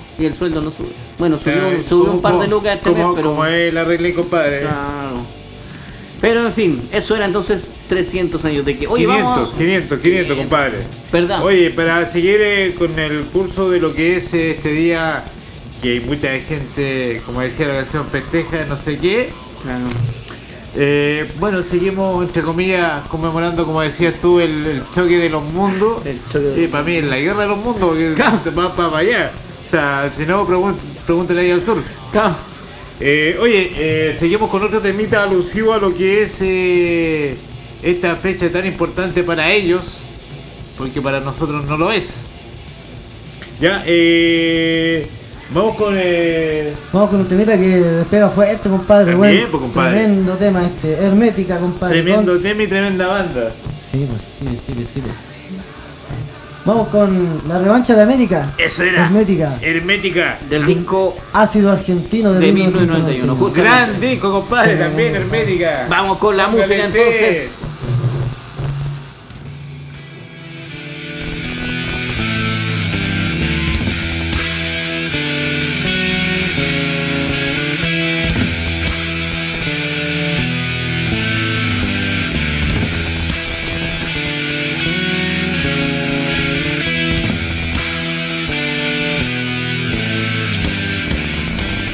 y el sueldo no sube. Bueno, subió, Eh, subió como- un par de como- lucas este como, mes, pero... como es la regla, compadre. Claro. Pero en fin, eso era entonces trescientos años de que... Oye, quinientos, vamos... quinientos, quinientos, compadre. ¿Verdad? Oye, para seguir eh, con el curso de lo que es eh, este día, que hay mucha gente, como decía la canción, festeja, no sé qué. Claro. Eh, bueno, seguimos, entre comillas, conmemorando, como decías tú, el, el choque de los mundos. El choque de- Eh, para mí es la guerra de los mundos, porque Claro. va para allá. O sea, si no, pregun- pregúntale ahí al sur. Claro. Eh, oye, eh, seguimos con otro temita alusivo a lo que es eh, esta fecha tan importante para ellos, porque para nosotros no lo es. Ya, eh, vamos con... Eh, Vamos con un temita que despega fuerte, compadre. También, Bueno, pues, compadre. tremendo tema este. Hermética, compadre. tremendo con- tema y tremenda banda. Sí, pues, sí, sí, sí, sí. Vamos con la revancha de América. Eso era. Hermética. Hermética. Del disco Ácido argentino de, de mil mil novecientos novecientos noventa y uno. noventa y uno. Justo- Gran disco, compadre, Sí. también Hermética. Vamos con la música Póngale, entonces. sí.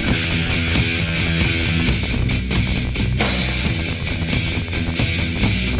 Thank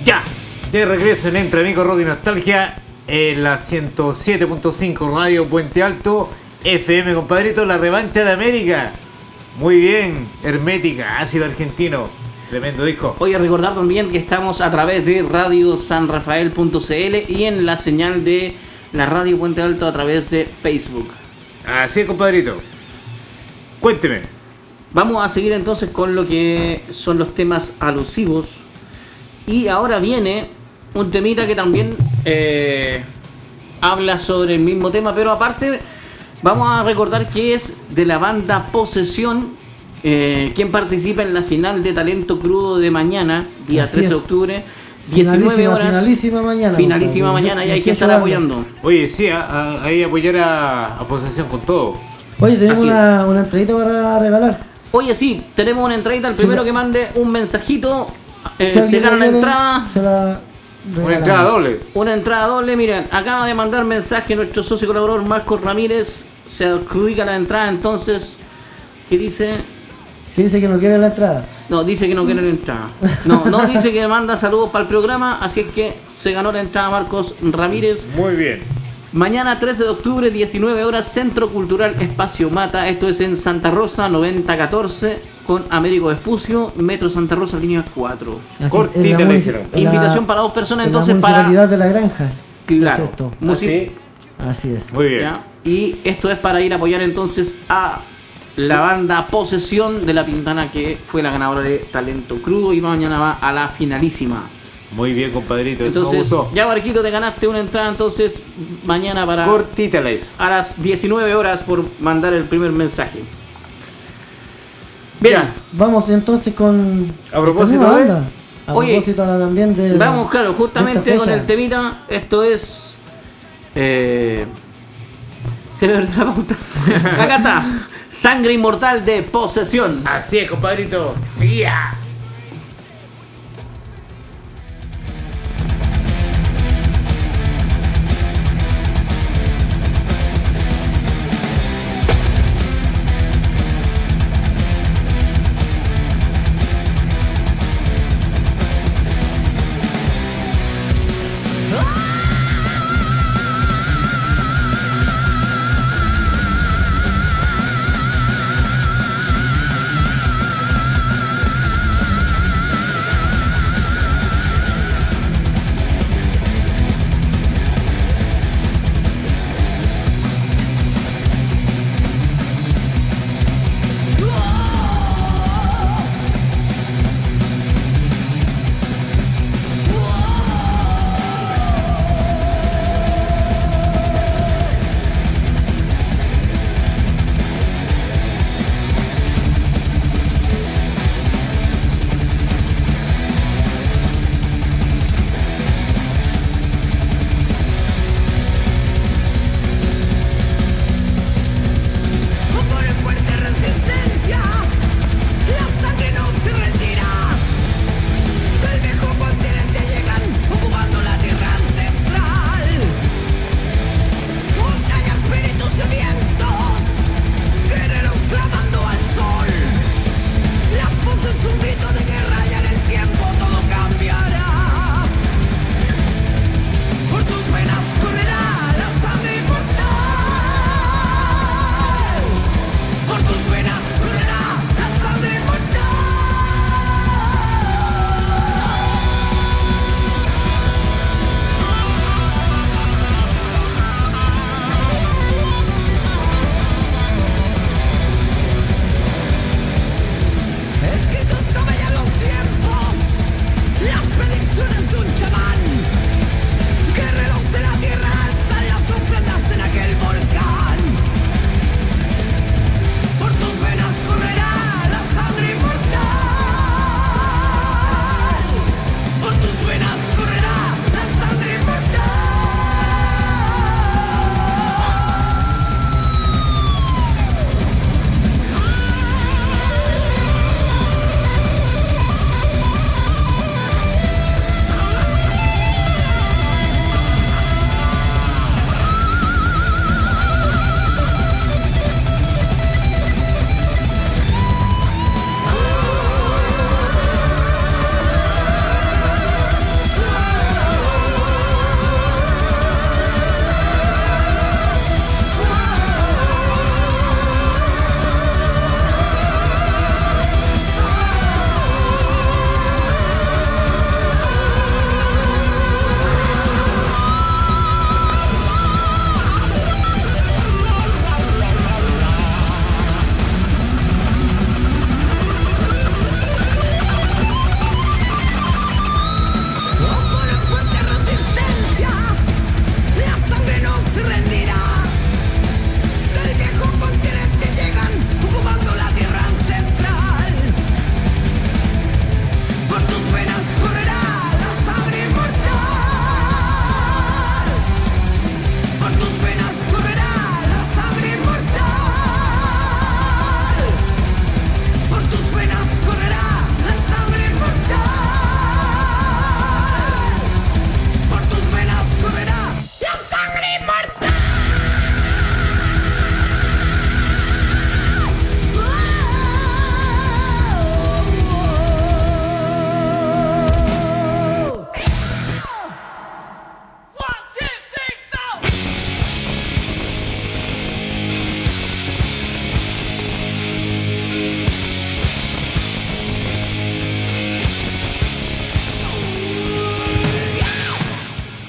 Ya, de regreso en Entre Amigos Rock y Nostalgia, en la ciento siete punto cinco Radio Puente Alto, F M, compadrito, la revancha de América. Muy bien, Hermética, ácido argentino, tremendo disco. Oye, recordar también que estamos a través de radio san rafael punto c l y en la señal de la Radio Puente Alto a través de Facebook. Así es, compadrito. Cuénteme. Vamos a seguir entonces con lo que son los temas alusivos. Y ahora viene un temita que también eh, habla sobre el mismo tema, pero aparte vamos a recordar que es de la banda Posesión, eh, quien participa en la final de Talento Crudo de mañana, día Así trece de es. octubre, diecinueve Finalísima, horas. finalísima mañana. Finalísima compadre. mañana y hay que dieciocho estar bandas. apoyando. Oye, sí, a- a- ahí apoyar a, a Posesión con todo. Oye, tenemos Así una, una entradita para regalar. Oye, sí, tenemos una entradita. El Sí, primero la- que mande un mensajito, eh, Si se alguien gana la quiere, entrada. Se la Una regalamos. entrada doble. Una entrada doble, miren, acaba de mandar mensaje nuestro socio colaborador Marcos Ramírez, se adjudica la entrada, entonces, ¿qué dice? Que dice que no quiere la entrada. No, dice que no quiere la entrada. No, no dice que manda saludos para el programa, así es que se ganó la entrada Marcos Ramírez. Muy bien. Mañana trece de octubre, diecinueve horas, Centro Cultural Espacio Mata, esto es en Santa Rosa noventa catorce, con Américo Vespucio, Metro Santa Rosa, línea cuatro. Así es, Cortita en la le munici- hicieron. en la- Invitación para dos personas, en la entonces, para... municipalidad de la granja. Claro. Es esto. Musi- Así es. Muy bien. ¿Ya? Y esto es para ir a apoyar entonces a la banda Posesión de La Pintana, que fue la ganadora de Talento Crudo y mañana va a la finalísima. Muy bien, compadrito. Eso me Entonces, gustó. ya Barquito, te ganaste una entrada entonces mañana para Cortita la hizo. a las diecinueve horas por mandar el primer mensaje. Bien, Ya. Vamos entonces con. A propósito esta misma de- banda. A Oye, propósito también de. vamos, claro, justamente de esta con fecha. el temita. Esto es. Eh, se me perdió la pauta. Acá está. Sangre Inmortal de Posesión. Así es, compadrito. Sí. ah. Ah!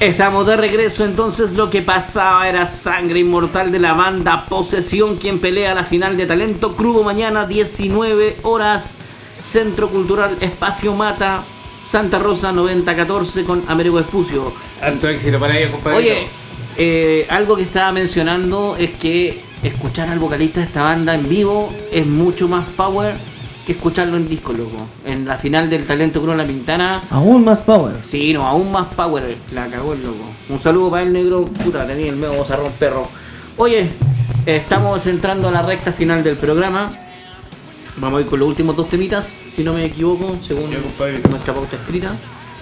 Estamos de regreso, entonces lo que pasaba era Sangre Inmortal de la banda Posesión, quien pelea la final de Talento Crudo mañana diecinueve horas, Centro Cultural Espacio Mata, Santa Rosa noventa catorce con Américo Espucio. Alto éxito para ella, compadre. Oye, eh, algo que estaba mencionando es que escuchar al vocalista de esta banda en vivo es mucho más power que escucharlo en disco, loco. En la final del Talento Crudo La Pintana. Aún más power. Sí, no, aún más power. La cagó el loco. Un saludo para el negro. Puta, tenía el medio bozarrón perro. Oye, estamos entrando a la recta final del programa. Vamos a ir con los últimos dos temitas, si no me equivoco, según Ya, compadre. nuestra pauta escrita.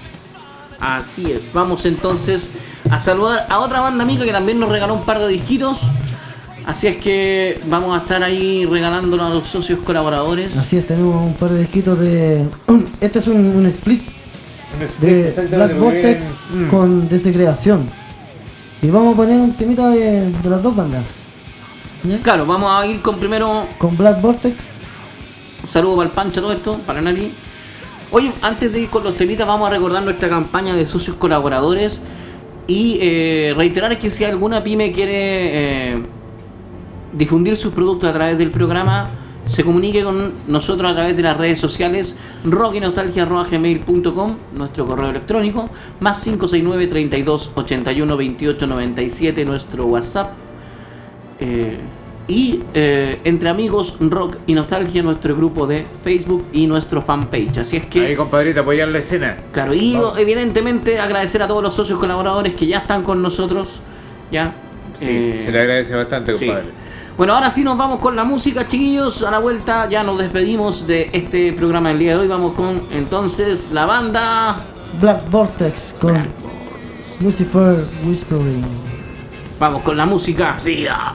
Así es. Vamos entonces a saludar a otra banda amiga que también nos regaló un par de disquitos. Así es que vamos a estar ahí regalándolo a los socios colaboradores. Así es, tenemos un par de disquitos de... Este es un, un split de Black Vortex Mm. con Desecreación. Y vamos a poner un temita de, de las dos bandas. ¿Ya? Claro, vamos a ir con primero Con Black Vortex. un saludo para el Pancho, todo esto, para Nari. Oye, antes de ir con los temitas, vamos a recordar nuestra campaña de socios colaboradores y eh, reiterar que si alguna pyme quiere eh, difundir sus productos a través del programa, se comunique con nosotros a través de las redes sociales rock y nostalgia arroba gmail punto com, nuestro correo electrónico, más cinco seis nueve, treinta y dos, ochenta y uno, veintiocho, noventa y siete, nuestro WhatsApp. Eh, y eh, Entre Amigos Rock y Nostalgia, nuestro grupo de Facebook y nuestro fanpage. Así es que, Ahí, compadrito, apoyar la escena. claro, y Vamos. evidentemente agradecer a todos los socios colaboradores que ya están con nosotros. Ya. Sí, Eh, se le agradece bastante, sí. compadre. Bueno, ahora sí nos vamos con la música, chiquillos. A la vuelta ya nos despedimos de este programa del día de hoy. Vamos con entonces la banda Black Vortex con Lucifer Whispering. Vamos con la música. Sí, ya.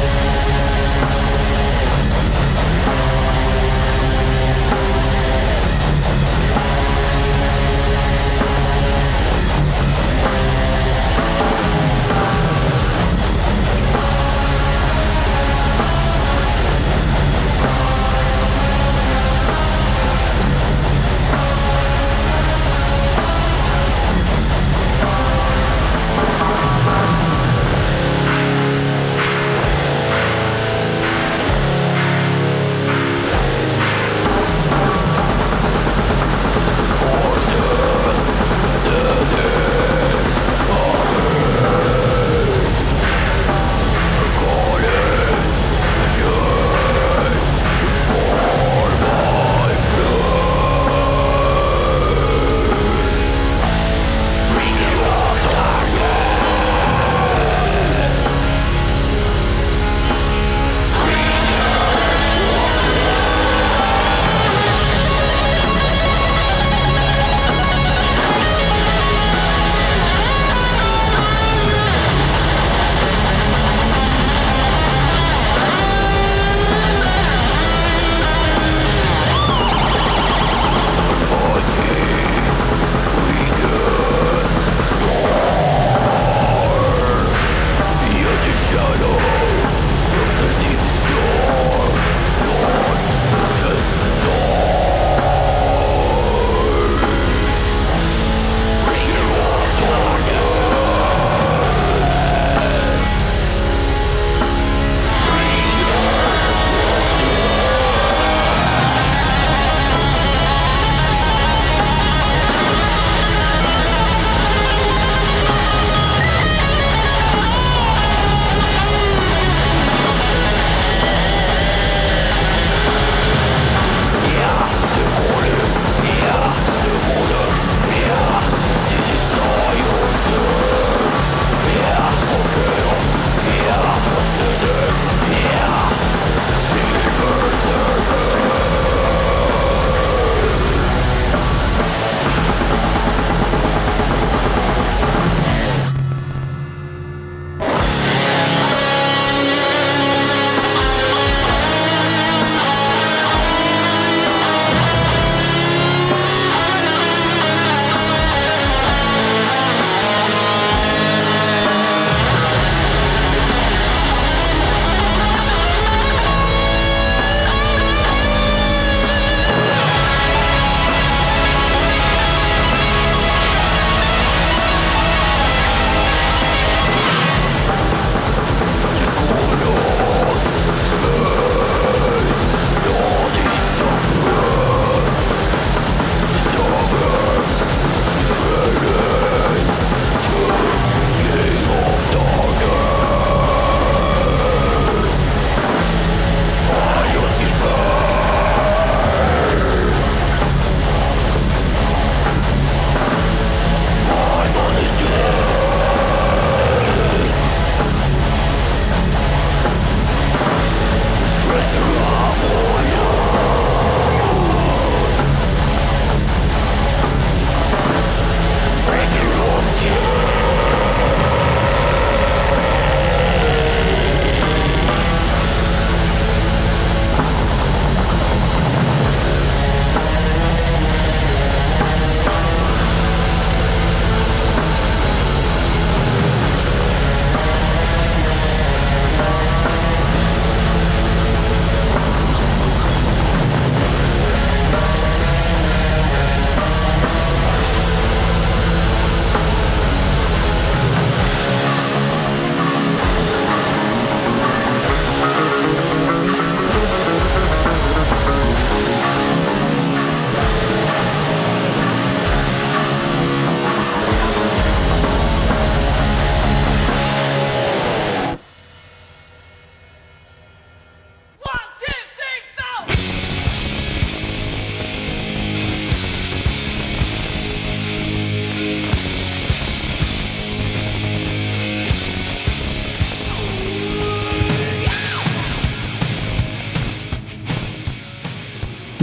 Thank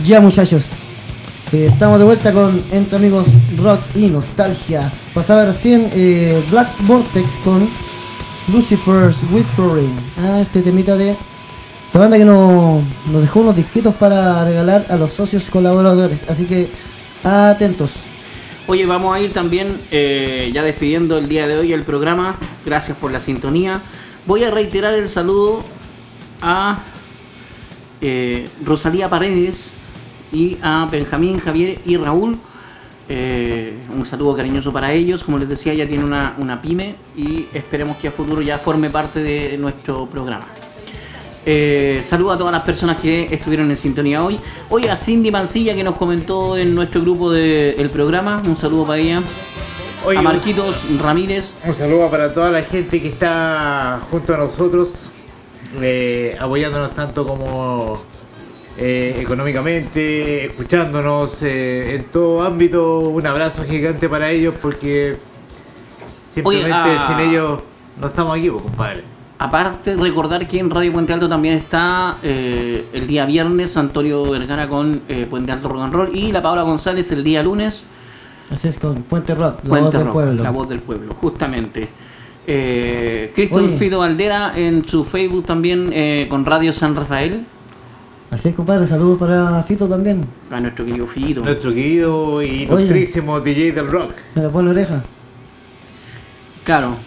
ya muchachos. Eh, estamos de vuelta con Entre Amigos Rock y Nostalgia. Pasaba recién eh, Black Vortex con Lucifer's Whispering. Ah, este temita de esta banda que nos, nos dejó unos disquitos para regalar a los socios colaboradores. Así que atentos. Oye, vamos a ir también eh, ya despidiendo el día de hoy el programa. Gracias por la sintonía. Voy a reiterar el saludo a eh, Rosalía Paredes y a Benjamín, Javier y Raúl. Eh, un saludo cariñoso para ellos. Como les decía, ya tiene una, una pyme y esperemos que a futuro ya forme parte de nuestro programa. Eh, saludo a todas las personas que estuvieron en sintonía hoy. Hoy a Cindy Mancilla, que nos comentó en nuestro grupo del programa. Un saludo para ella. Oye, a Marquitos Ramírez. Un saludo para toda la gente que está junto a nosotros, eh, apoyándonos tanto como eh, económicamente, escuchándonos eh, en todo ámbito. Un abrazo gigante para ellos, porque simplemente Oye, ah, sin ellos no estamos aquí, pues, compadre. Aparte, recordar que en Radio Puente Alto también está eh, el día viernes Antonio Vergara con eh, Puente Alto Rock and Roll, y la Paola González el día lunes. Así es, con Puente Rock, la Puente voz del Rock, pueblo. La voz del pueblo, justamente. Eh, Cristian Oye. Fido Valdera en su Facebook también eh, con Radio San Rafael. Así es, compadre, saludos para Fito también. A nuestro querido Fito. Nuestro querido y ilustrísimo D J del rock. Me la pone oreja. Claro.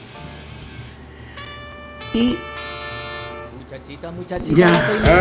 Y Muchachita, muchachita, Ya.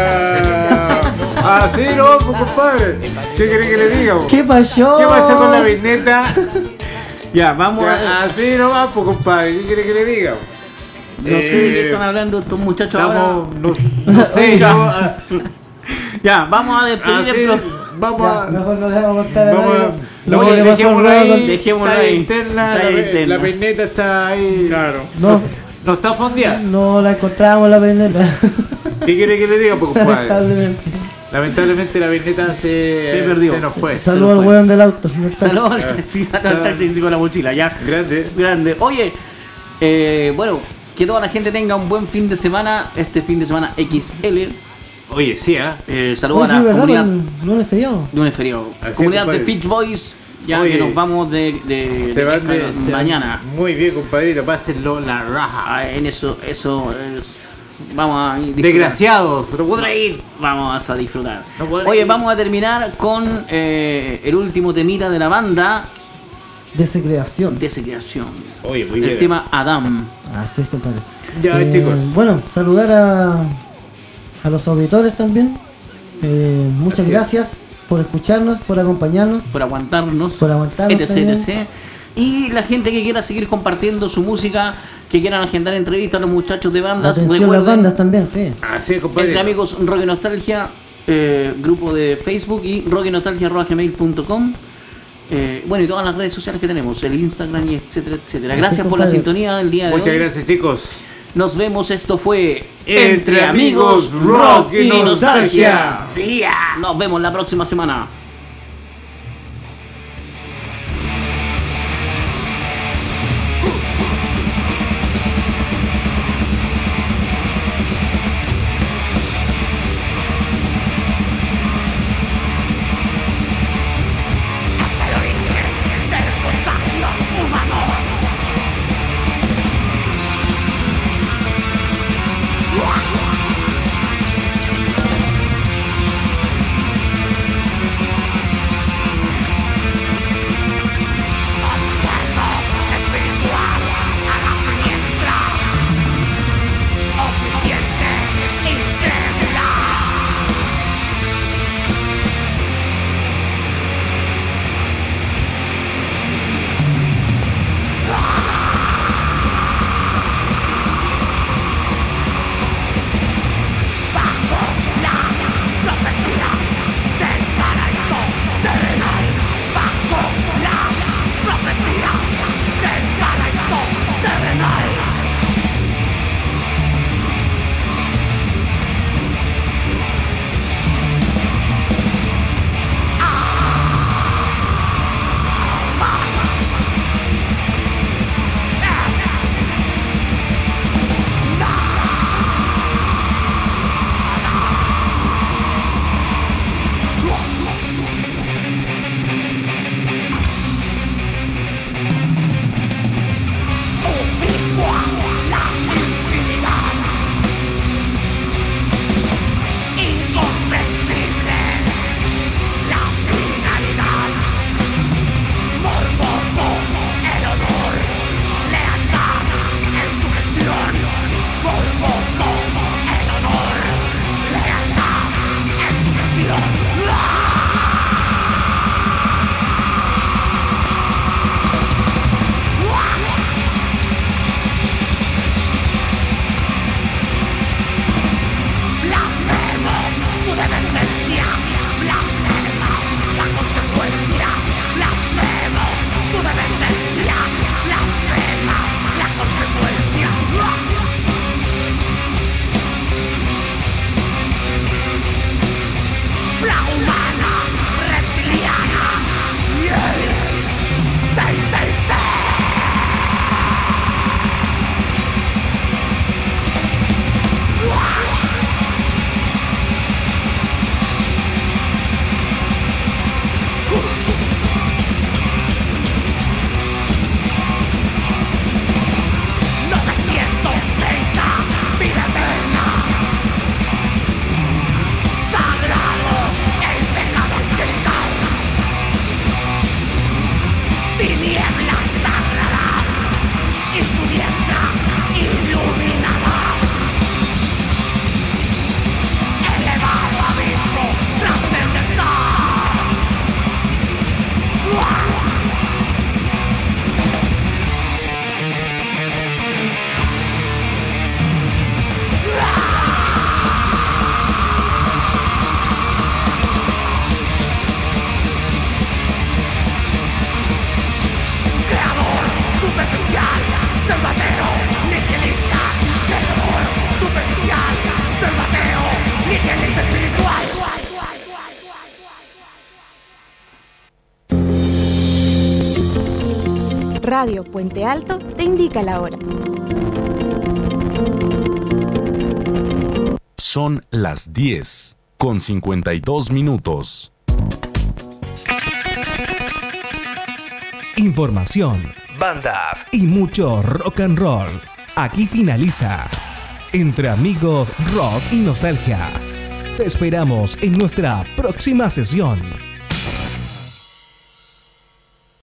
Ah, así no, pues, compadre. ¿Qué quiere que le diga? po? ¿Qué pasó? ¿Qué pasó con la peineta? ya, vamos a... Ya, así no va, pues, compadre. ¿Qué quiere que le diga? No sé de qué Eh, están hablando estos muchachos ahora. Estamos, no, no sé, yo. ah, Ya, vamos a despedir así, el pro- vamos Ya, a. mejor no le vamos a contar a Vamos nadie a. lo Oye, que le pasó al dejémoslo ahí, Rock. dejémoslo está ahí. interna, Está la, interna. la peineta está ahí. Claro. No, No está fondeada. no la encontramos la peineta. ¿Qué quiere que le diga, pues, compadre? Lamentablemente. Lamentablemente la peineta se, Se perdió. se nos fue. Saludos al fue. weón del auto. no está. Saludos al taxi, al taxi con la mochila, ya. Grande. Grande. Oye, eh, bueno, que toda la gente tenga un buen fin de semana. Este fin de semana X L. Oye, sí, ¿eh? Eh, saludos Oye, a sí, la ¿verdad? comunidad. No le feriado. Lunes feriado. Así es, Comunidad de compadre. Fitch Boys. Ya Oye, que nos vamos de, de, Se de van de, pesca se- mañana. Muy bien, compadrito. Pásenlo la raja. Ah, en eso, eso es- vamos a disfrutar. Desgraciados, no podré ir. Vamos a disfrutar. No podré Oye, ir. vamos a terminar con eh, el último temita de la banda, Desecreación. Desecreación. Oye, muy El bien. tema Adam. Así es, compadre. Ya, Eh, chicos. Bueno, saludar a, a los auditores también. Eh, muchas Así es. gracias por escucharnos, por acompañarnos. Por aguantarnos. Por aguantarnos etc, también. etc. Y la gente que quiera seguir compartiendo su música, que quieran agendar entrevistas a los muchachos de bandas, Atención recuerden, las bandas también, sí. Así es, compadre. Entre Amigos Rock y Nostalgia, eh, grupo de Facebook, y rockynostalgia arroba gmail punto com. Eh, bueno, y todas las redes sociales que tenemos, el Instagram y etcétera, etcétera. Así Gracias es, por la compadre. sintonía del día de Muchas hoy. gracias, chicos. Nos vemos, esto fue Entre Amigos, Rock y Nostalgia. Sí, ah. Nos vemos la próxima semana. Wow. Radio Puente Alto te indica la hora. Son las diez con cincuenta y dos minutos. Información, bandas y mucho rock and roll. Aquí finaliza Entre Amigos, Rock y Nostalgia. Te esperamos en nuestra próxima sesión.